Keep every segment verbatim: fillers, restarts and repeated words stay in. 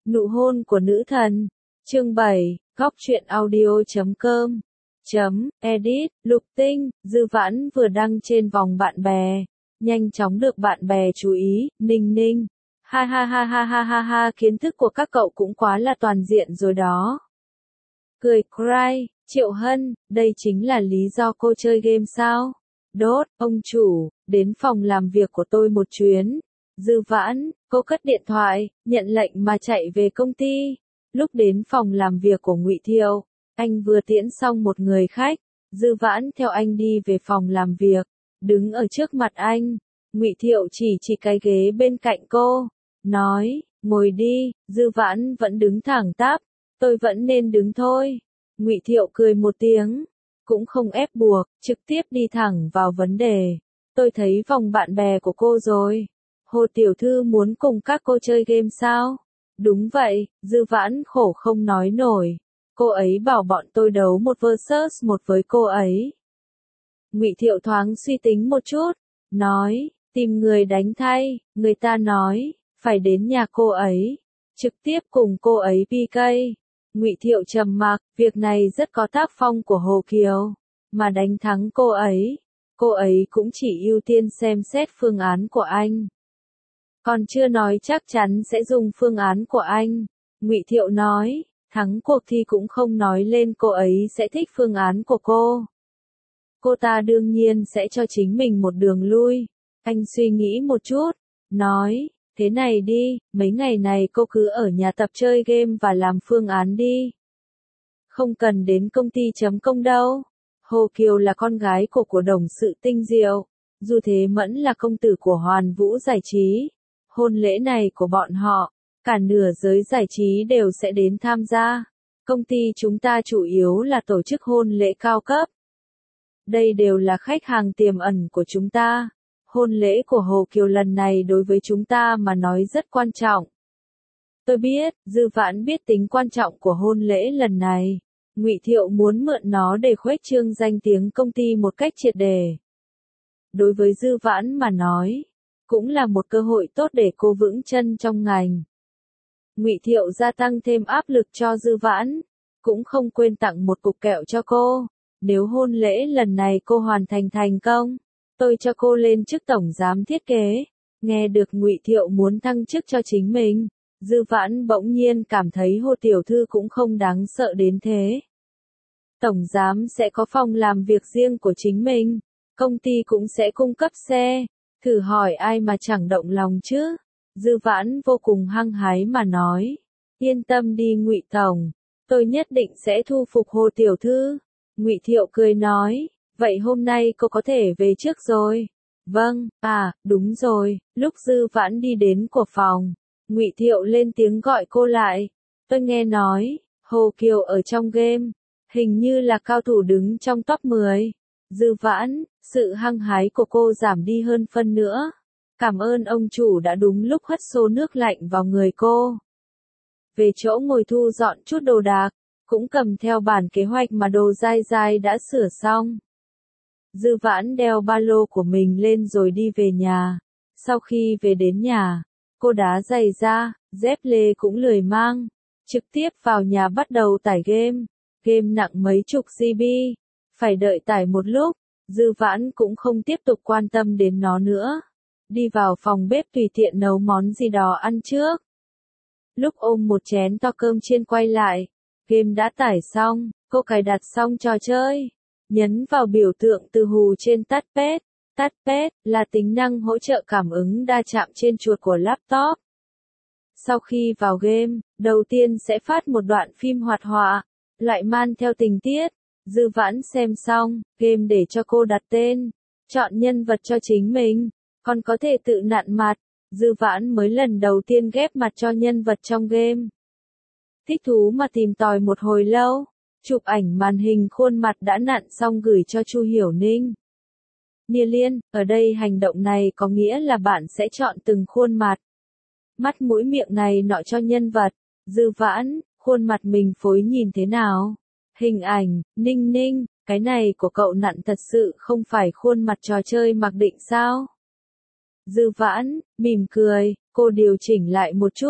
Nụ hôn của nữ thần. Chương bảy, góc truyện audio chấm com. Chấm, edit, Lục Tinh, Dư Vãn vừa đăng trên vòng bạn bè. Nhanh chóng được bạn bè chú ý, Ninh Ninh. Ha ha ha ha ha ha ha, kiến thức của các cậu cũng quá là toàn diện rồi đó. Cười cry, Triệu Hân, đây chính là lý do cô chơi game sao? Đốt, ông chủ, đến phòng làm việc của tôi một chuyến. Dư Vãn, cô cất điện thoại, nhận lệnh mà chạy về công ty. Lúc đến phòng làm việc của Ngụy Thiệu, anh vừa tiễn xong một người khách. Dư Vãn theo anh đi về phòng làm việc, đứng ở trước mặt anh. Ngụy Thiệu chỉ chỉ cái ghế bên cạnh cô, nói, ngồi đi. Dư Vãn vẫn đứng thẳng tắp, tôi vẫn nên đứng thôi. Ngụy Thiệu cười một tiếng, cũng không ép buộc, trực tiếp đi thẳng vào vấn đề. Tôi thấy vòng bạn bè của cô rồi. Hồ tiểu thư muốn cùng các cô chơi game sao? Đúng vậy, Dư Vãn khổ không nói nổi. Cô ấy bảo bọn tôi đấu một versus một với cô ấy. Ngụy Thiệu thoáng suy tính một chút, nói, tìm người đánh thay, người ta nói, phải đến nhà cô ấy, trực tiếp cùng cô ấy pê ca. Ngụy Thiệu trầm mặc, việc này rất có tác phong của Hồ Kiều, mà đánh thắng cô ấy, cô ấy cũng chỉ ưu tiên xem xét phương án của anh. Còn chưa nói chắc chắn sẽ dùng phương án của anh. Ngụy Thiệu nói, thắng cuộc thi cũng không nói lên cô ấy sẽ thích phương án của cô. Cô ta đương nhiên sẽ cho chính mình một đường lui. Anh suy nghĩ một chút, nói, thế này đi, mấy ngày này cô cứ ở nhà tập chơi game và làm phương án đi. Không cần đến công ty chấm công đâu. Hồ Kiều là con gái của của đồng sự Tinh Diệu, dù thế Mẫn là công tử của Hoàn Vũ Giải Trí. Hôn lễ này của bọn họ, cả nửa giới giải trí đều sẽ đến tham gia. Công ty chúng ta chủ yếu là tổ chức hôn lễ cao cấp. Đây đều là khách hàng tiềm ẩn của chúng ta. Hôn lễ của Hồ Kiều lần này đối với chúng ta mà nói rất quan trọng. Tôi biết, Dư Vãn biết tính quan trọng của hôn lễ lần này. Ngụy Thiệu muốn mượn nó để khuếch trương danh tiếng công ty một cách triệt để. Đối với Dư Vãn mà nói, cũng là một cơ hội tốt để cô vững chân trong ngành. Ngụy Thiệu gia tăng thêm áp lực cho Dư Vãn, cũng không quên tặng một cục kẹo cho cô. Nếu hôn lễ lần này cô hoàn thành thành công, tôi cho cô lên chức tổng giám thiết kế. Nghe được Ngụy Thiệu muốn thăng chức cho chính mình, Dư Vãn bỗng nhiên cảm thấy Hồ tiểu thư cũng không đáng sợ đến thế. Tổng giám sẽ có phòng làm việc riêng của chính mình, công ty cũng sẽ cung cấp xe. Thử hỏi ai mà chẳng động lòng chứ? Dư Vãn vô cùng hăng hái mà nói, yên tâm đi Ngụy tổng, tôi nhất định sẽ thu phục Hồ tiểu thư. Ngụy Thiệu cười nói, vậy hôm nay cô có thể về trước rồi. Vâng, à, đúng rồi. Lúc Dư Vãn đi đến của phòng, Ngụy Thiệu lên tiếng gọi cô lại. Tôi nghe nói, Hồ Kiều ở trong game, hình như là cao thủ đứng trong top mười. Dư Vãn, sự hăng hái của cô giảm đi hơn phân nữa. Cảm ơn ông chủ đã đúng lúc hất xô nước lạnh vào người cô. Về chỗ ngồi thu dọn chút đồ đạc, cũng cầm theo bản kế hoạch mà đồ dai dai đã sửa xong. Dư Vãn đeo ba lô của mình lên rồi đi về nhà. Sau khi về đến nhà, cô đá giày ra, dép lê cũng lười mang. Trực tiếp vào nhà bắt đầu tải game. Game nặng mấy chục gi bi. Phải đợi tải một lúc, Dư Vãn cũng không tiếp tục quan tâm đến nó nữa. Đi vào phòng bếp tùy tiện nấu món gì đó ăn trước. Lúc ôm một chén to cơm chiên quay lại, game đã tải xong, cô cài đặt xong trò chơi. Nhấn vào biểu tượng từ hù trên touchpad. Touchpad là tính năng hỗ trợ cảm ứng đa chạm trên chuột của laptop. Sau khi vào game, đầu tiên sẽ phát một đoạn phim hoạt họa, loại man theo tình tiết. Dư Vãn xem xong, game để cho cô đặt tên, chọn nhân vật cho chính mình, còn có thể tự nặn mặt. Dư Vãn mới lần đầu tiên ghép mặt cho nhân vật trong game. Thích thú mà tìm tòi một hồi lâu, chụp ảnh màn hình khuôn mặt đã nặn xong gửi cho Chu Hiểu Ninh. Nia Liên, ở đây hành động này có nghĩa là bạn sẽ chọn từng khuôn mặt, mắt mũi miệng này nọ cho nhân vật. Dư Vãn, khuôn mặt mình phối nhìn thế nào? Hình ảnh, Ninh Ninh, cái này của cậu nặn thật sự không phải khuôn mặt trò chơi mặc định sao? Dư Vãn, mỉm cười, cô điều chỉnh lại một chút,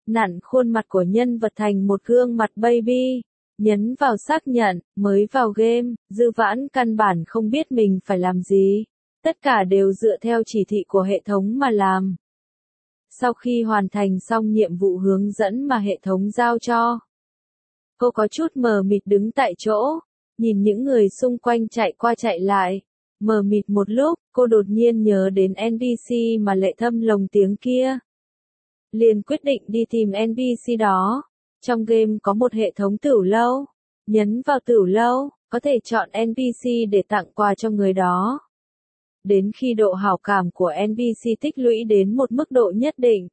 nặn khuôn mặt của nhân vật thành một gương mặt baby. Nhấn vào xác nhận, mới vào game, Dư Vãn căn bản không biết mình phải làm gì. Tất cả đều dựa theo chỉ thị của hệ thống mà làm. Sau khi hoàn thành xong nhiệm vụ hướng dẫn mà hệ thống giao cho, cô có chút mờ mịt đứng tại chỗ, nhìn những người xung quanh chạy qua chạy lại. Mờ mịt một lúc, cô đột nhiên nhớ đến en pê xê mà Lệ Thâm lồng tiếng kia. Liền quyết định đi tìm en pê xê đó. Trong game có một hệ thống tửu lâu. Nhấn vào tửu lâu, có thể chọn en pê xê để tặng quà cho người đó. Đến khi độ hảo cảm của en pê xê tích lũy đến một mức độ nhất định,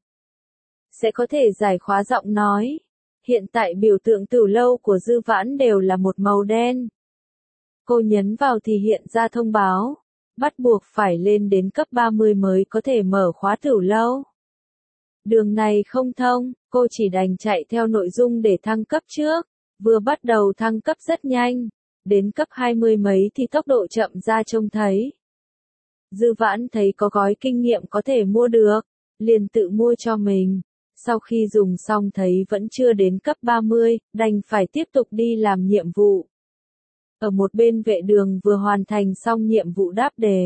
sẽ có thể giải khóa giọng nói. Hiện tại biểu tượng tửu lâu của Dư Vãn đều là một màu đen. Cô nhấn vào thì hiện ra thông báo, bắt buộc phải lên đến cấp ba mươi mới có thể mở khóa tửu lâu. Đường này không thông, cô chỉ đành chạy theo nội dung để thăng cấp trước. Vừa bắt đầu thăng cấp rất nhanh, đến cấp hai mươi mấy thì tốc độ chậm ra trông thấy. Dư Vãn thấy có gói kinh nghiệm có thể mua được, liền tự mua cho mình. Sau khi dùng xong thấy vẫn chưa đến cấp ba mươi, đành phải tiếp tục đi làm nhiệm vụ. Ở một bên vệ đường vừa hoàn thành xong nhiệm vụ đáp đề.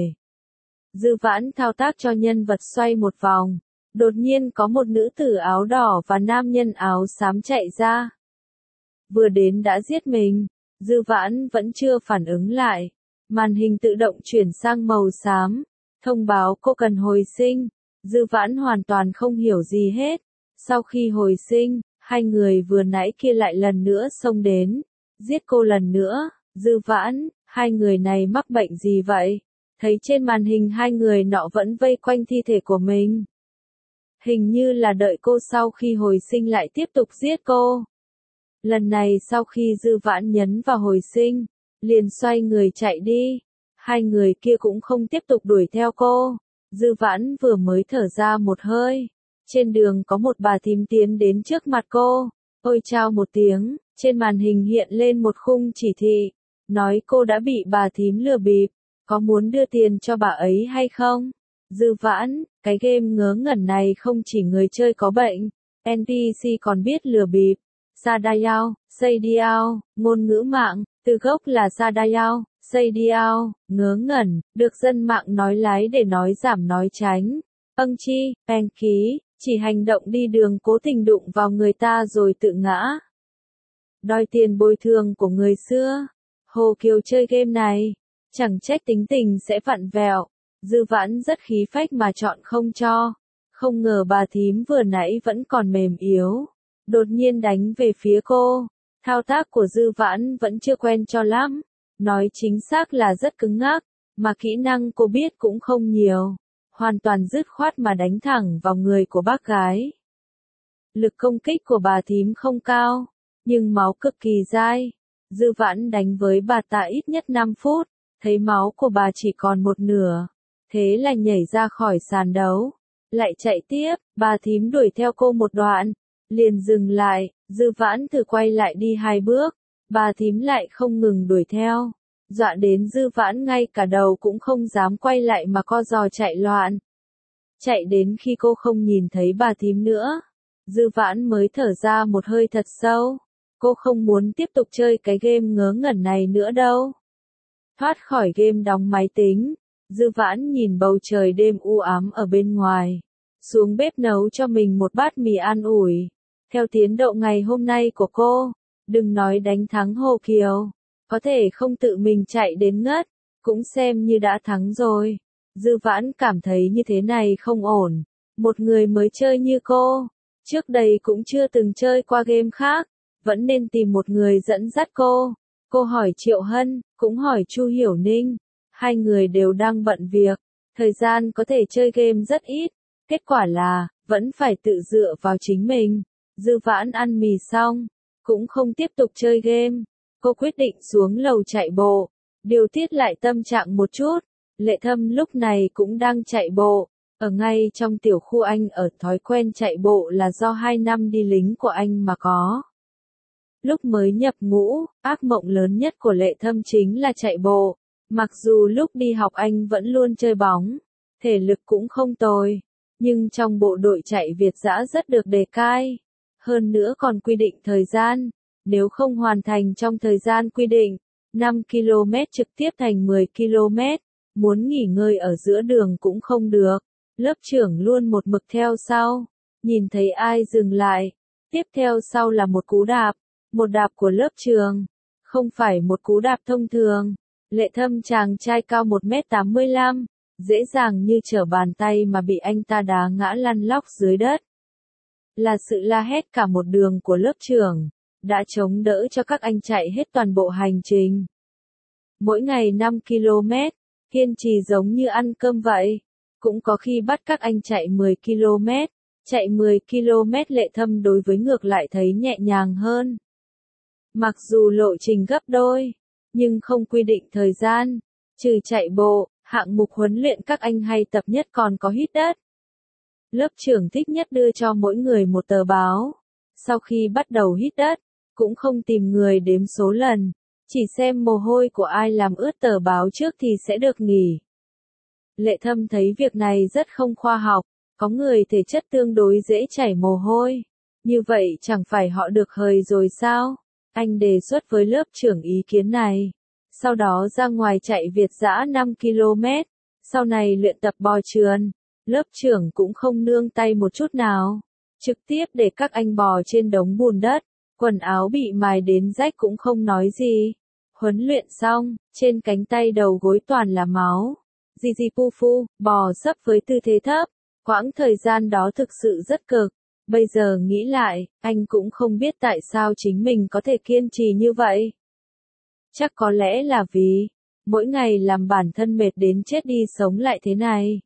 Dư Vãn thao tác cho nhân vật xoay một vòng. Đột nhiên có một nữ tử áo đỏ và nam nhân áo xám chạy ra. Vừa đến đã giết mình. Dư Vãn vẫn chưa phản ứng lại. Màn hình tự động chuyển sang màu xám. Thông báo cô cần hồi sinh. Dư Vãn hoàn toàn không hiểu gì hết. Sau khi hồi sinh, hai người vừa nãy kia lại lần nữa xông đến. Giết cô lần nữa. Dư Vãn, hai người này mắc bệnh gì vậy? Thấy trên màn hình hai người nọ vẫn vây quanh thi thể của mình. Hình như là đợi cô sau khi hồi sinh lại tiếp tục giết cô. Lần này sau khi Dư Vãn nhấn vào hồi sinh, liền xoay người chạy đi. Hai người kia cũng không tiếp tục đuổi theo cô. Dư Vãn vừa mới thở ra một hơi. Trên đường có một bà thím tiến đến trước mặt cô. Ôi chao một tiếng, trên màn hình hiện lên một khung chỉ thị. Nói cô đã bị bà thím lừa bịp. Có muốn đưa tiền cho bà ấy hay không? Dư Vãn, cái game ngớ ngẩn này không chỉ người chơi có bệnh, en pê xê còn biết lừa bịp. Sadayao, Saydiao, ngôn ngữ mạng, từ gốc là Sadayao, Saydiao, ngớ ngẩn, được dân mạng nói lái để nói giảm nói tránh. Âng chi, pen khí, chỉ hành động đi đường cố tình đụng vào người ta rồi tự ngã. Đòi tiền bồi thường của người xưa. Hồ Kiều chơi game này, chẳng trách tính tình sẽ vặn vẹo. Dư Vãn rất khí phách mà chọn không cho. Không ngờ bà thím vừa nãy vẫn còn mềm yếu. Đột nhiên đánh về phía cô. Thao tác của Dư Vãn vẫn chưa quen cho lắm. Nói chính xác là rất cứng ngắc. Mà kỹ năng cô biết cũng không nhiều. Hoàn toàn dứt khoát mà đánh thẳng vào người của bác gái. Lực công kích của bà thím không cao. Nhưng máu cực kỳ dai. Dư Vãn đánh với bà ta ít nhất năm phút. Thấy máu của bà chỉ còn một nửa. Thế là nhảy ra khỏi sàn đấu. Lại chạy tiếp, bà thím đuổi theo cô một đoạn. Liền dừng lại, Dư Vãn thử quay lại đi hai bước. Bà thím lại không ngừng đuổi theo. Dọa đến Dư Vãn ngay cả đầu cũng không dám quay lại mà co giò chạy loạn. Chạy đến khi cô không nhìn thấy bà thím nữa. Dư Vãn mới thở ra một hơi thật sâu. Cô không muốn tiếp tục chơi cái game ngớ ngẩn này nữa đâu. Thoát khỏi game đóng máy tính. Dư Vãn nhìn bầu trời đêm u ám ở bên ngoài. Xuống bếp nấu cho mình một bát mì an ủi. Theo tiến độ ngày hôm nay của cô, đừng nói đánh thắng Hồ Kiều. Có thể không tự mình chạy đến ngất, cũng xem như đã thắng rồi. Dư Vãn cảm thấy như thế này không ổn. Một người mới chơi như cô, trước đây cũng chưa từng chơi qua game khác, vẫn nên tìm một người dẫn dắt cô. Cô hỏi Triệu Hân, cũng hỏi Chu Hiểu Ninh. Hai người đều đang bận việc, thời gian có thể chơi game rất ít. Kết quả là, vẫn phải tự dựa vào chính mình. Dư Vãn ăn mì xong, cũng không tiếp tục chơi game. Cô quyết định xuống lầu chạy bộ, điều tiết lại tâm trạng một chút. Lệ Thâm lúc này cũng đang chạy bộ, ở ngay trong tiểu khu anh ở. Thói quen chạy bộ là do hai năm đi lính của anh mà có. Lúc mới nhập ngũ, ác mộng lớn nhất của Lệ Thâm chính là chạy bộ. Mặc dù lúc đi học anh vẫn luôn chơi bóng, thể lực cũng không tồi, nhưng trong bộ đội chạy Việt dã rất được đề cai. Hơn nữa còn quy định thời gian, nếu không hoàn thành trong thời gian quy định, năm ki lô mét trực tiếp thành mười ki lô mét, muốn nghỉ ngơi ở giữa đường cũng không được. Lớp trưởng luôn một mực theo sau, nhìn thấy ai dừng lại, tiếp theo sau là một cú đạp, một đạp của lớp trường, không phải một cú đạp thông thường. Lệ Thâm chàng trai cao một mét tám mươi lăm, dễ dàng như trở bàn tay mà bị anh ta đá ngã lăn lóc dưới đất. Là sự la hét cả một đường của lớp trưởng, đã chống đỡ cho các anh chạy hết toàn bộ hành trình. Mỗi ngày năm ki lô mét, kiên trì giống như ăn cơm vậy. Cũng có khi bắt các anh chạy mười ki lô mét, chạy mười ki lô mét Lệ Thâm đối với ngược lại thấy nhẹ nhàng hơn. Mặc dù lộ trình gấp đôi, nhưng không quy định thời gian, trừ chạy bộ, hạng mục huấn luyện các anh hay tập nhất còn có hít đất. Lớp trưởng thích nhất đưa cho mỗi người một tờ báo. Sau khi bắt đầu hít đất, cũng không tìm người đếm số lần, chỉ xem mồ hôi của ai làm ướt tờ báo trước thì sẽ được nghỉ. Lệ Thâm thấy việc này rất không khoa học, có người thể chất tương đối dễ chảy mồ hôi. Như vậy chẳng phải họ được hời rồi sao? Anh đề xuất với lớp trưởng ý kiến này. Sau đó ra ngoài chạy Việt dã năm ki lô mét. Sau này luyện tập bò trườn. Lớp trưởng cũng không nương tay một chút nào. Trực tiếp để các anh bò trên đống bùn đất. Quần áo bị mài đến rách cũng không nói gì. Huấn luyện xong, trên cánh tay đầu gối toàn là máu. Di di pu phu, bò sấp với tư thế thấp. Quãng thời gian đó thực sự rất cực. Bây giờ nghĩ lại, anh cũng không biết tại sao chính mình có thể kiên trì như vậy. Chắc có lẽ là vì, mỗi ngày làm bản thân mệt đến chết đi sống lại thế này.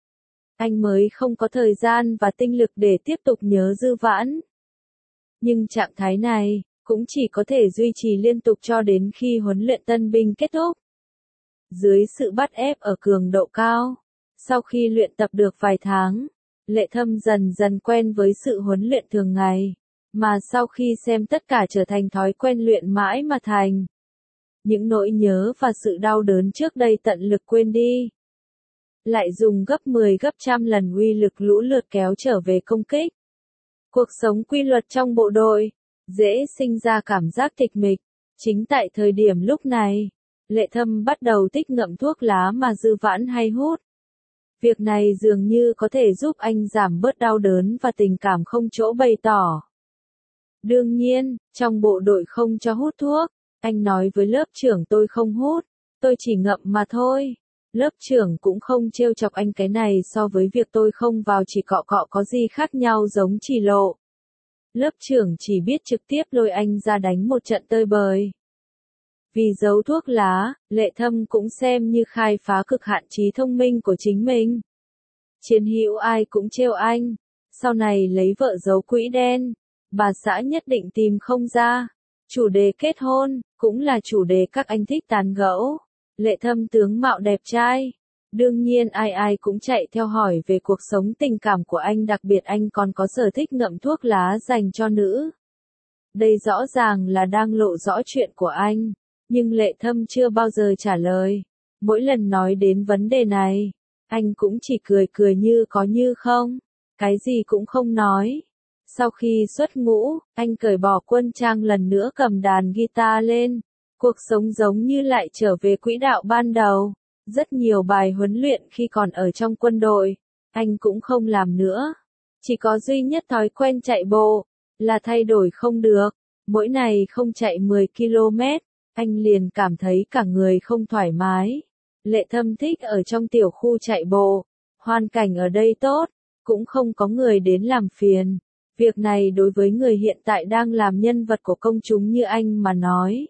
Anh mới không có thời gian và tinh lực để tiếp tục nhớ Dư Vãn. Nhưng trạng thái này, cũng chỉ có thể duy trì liên tục cho đến khi huấn luyện tân binh kết thúc. Dưới sự bắt ép ở cường độ cao, sau khi luyện tập được vài tháng, Lệ Thâm dần dần quen với sự huấn luyện thường ngày, mà sau khi xem tất cả trở thành thói quen luyện mãi mà thành. Những nỗi nhớ và sự đau đớn trước đây tận lực quên đi. Lại dùng gấp mười gấp trăm lần uy lực lũ lượt kéo trở về công kích. Cuộc sống quy luật trong bộ đội, dễ sinh ra cảm giác tịch mịch. Chính tại thời điểm lúc này, Lệ Thâm bắt đầu thích ngậm thuốc lá mà Dư Vãn hay hút. Việc này dường như có thể giúp anh giảm bớt đau đớn và tình cảm không chỗ bày tỏ. Đương nhiên, trong bộ đội không cho hút thuốc, anh nói với lớp trưởng tôi không hút, tôi chỉ ngậm mà thôi. Lớp trưởng cũng không trêu chọc anh cái này so với việc tôi không vào chỉ cọ cọ có gì khác nhau giống chỉ lộ. Lớp trưởng chỉ biết trực tiếp lôi anh ra đánh một trận tơi bời. Vì giấu thuốc lá, Lệ Thâm cũng xem như khai phá cực hạn trí thông minh của chính mình. Chiến hữu ai cũng trêu anh. Sau này lấy vợ giấu quỹ đen, bà xã nhất định tìm không ra. Chủ đề kết hôn, cũng là chủ đề các anh thích tán gẫu. Lệ Thâm tướng mạo đẹp trai. Đương nhiên ai ai cũng chạy theo hỏi về cuộc sống tình cảm của anh, đặc biệt anh còn có sở thích ngậm thuốc lá dành cho nữ. Đây rõ ràng là đang lộ rõ chuyện của anh. Nhưng Lệ Thâm chưa bao giờ trả lời. Mỗi lần nói đến vấn đề này, anh cũng chỉ cười cười như có như không. Cái gì cũng không nói. Sau khi xuất ngũ, anh cởi bỏ quân trang lần nữa cầm đàn guitar lên. Cuộc sống giống như lại trở về quỹ đạo ban đầu. Rất nhiều bài huấn luyện khi còn ở trong quân đội, anh cũng không làm nữa. Chỉ có duy nhất thói quen chạy bộ, là thay đổi không được. Mỗi ngày không chạy mười ki lô mét, anh liền cảm thấy cả người không thoải mái. Lệ Thâm thích ở trong tiểu khu chạy bộ. Hoàn cảnh ở đây tốt, cũng không có người đến làm phiền. Việc này đối với người hiện tại đang làm nhân vật của công chúng như anh mà nói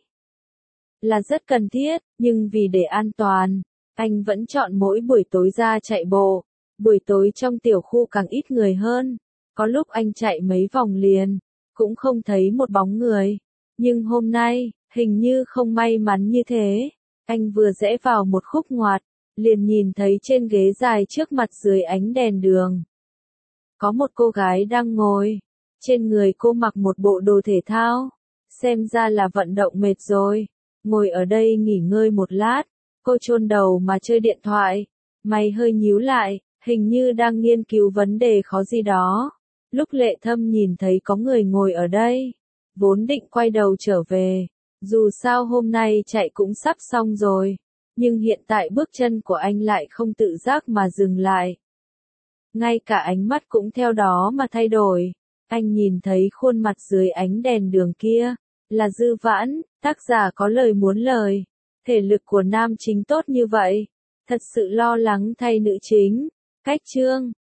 là rất cần thiết, nhưng vì để an toàn, anh vẫn chọn mỗi buổi tối ra chạy bộ. Buổi tối trong tiểu khu càng ít người hơn. Có lúc anh chạy mấy vòng liền, cũng không thấy một bóng người. Nhưng hôm nay, hình như không may mắn như thế. Anh vừa rẽ vào một khúc ngoặt, liền nhìn thấy trên ghế dài trước mặt dưới ánh đèn đường. Có một cô gái đang ngồi. Trên người cô mặc một bộ đồ thể thao. Xem ra là vận động mệt rồi. Ngồi ở đây nghỉ ngơi một lát. Cô chôn đầu mà chơi điện thoại. Mày hơi nhíu lại, hình như đang nghiên cứu vấn đề khó gì đó. Lúc Lệ Thâm nhìn thấy có người ngồi ở đây, vốn định quay đầu trở về, dù sao hôm nay chạy cũng sắp xong rồi, nhưng hiện tại bước chân của anh lại không tự giác mà dừng lại. Ngay cả ánh mắt cũng theo đó mà thay đổi, anh nhìn thấy khuôn mặt dưới ánh đèn đường kia, là Dư Vãn, tác giả có lời muốn lời, thể lực của nam chính tốt như vậy, thật sự lo lắng thay nữ chính. Cách chương